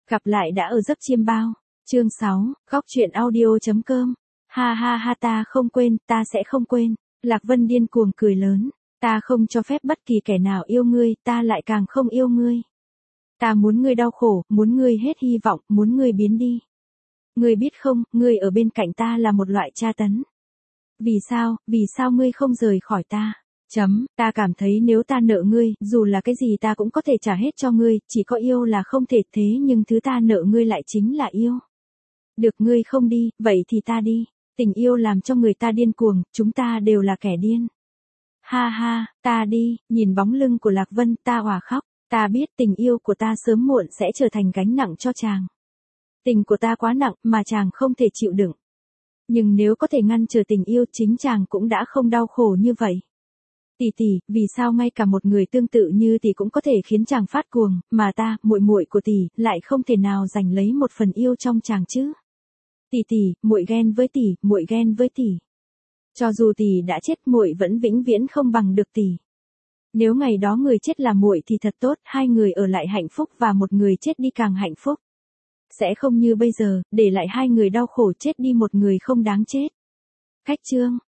Gặp lại đã ở giấc chiêm bao. Chương 6, góc truyện audio.com. Ha ha ha, ta không quên, ta sẽ không quên. Lạc Vân điên cuồng cười lớn. Ta không cho phép bất kỳ kẻ nào yêu ngươi, ta lại càng không yêu ngươi. Ta muốn ngươi đau khổ, muốn ngươi hết hy vọng, muốn ngươi biến đi. Ngươi biết không, ngươi ở bên cạnh ta là một loại tra tấn. Vì sao ngươi không rời khỏi ta? Ta cảm thấy nếu ta nợ ngươi, dù là cái gì ta cũng có thể trả hết cho ngươi, chỉ có yêu là không thể, thế nhưng thứ ta nợ ngươi lại chính là yêu. Được, ngươi không đi, vậy thì ta đi. Tình yêu làm cho người ta điên cuồng, chúng ta đều là kẻ điên. Ha ha, ta đi, nhìn bóng lưng của Lạc Vân, ta òa khóc. Ta biết tình yêu của ta sớm muộn sẽ trở thành gánh nặng cho chàng. Tình của ta quá nặng, mà chàng không thể chịu đựng. Nhưng nếu có thể ngăn trở tình yêu, chính chàng cũng đã không đau khổ như vậy. Tỷ, vì sao ngay cả một người tương tự như tỷ cũng có thể khiến chàng phát cuồng, mà ta, muội muội của tỷ, lại không thể nào giành lấy một phần yêu trong chàng chứ? Tỷ, muội ghen với tỷ, muội ghen với tỷ. Cho dù tỷ đã chết, muội vẫn vĩnh viễn không bằng được tỷ. Nếu ngày đó người chết là muội thì thật tốt, hai người ở lại hạnh phúc và một người chết đi càng hạnh phúc. Sẽ không như bây giờ, để lại hai người đau khổ, chết đi một người không đáng chết. Khách chương.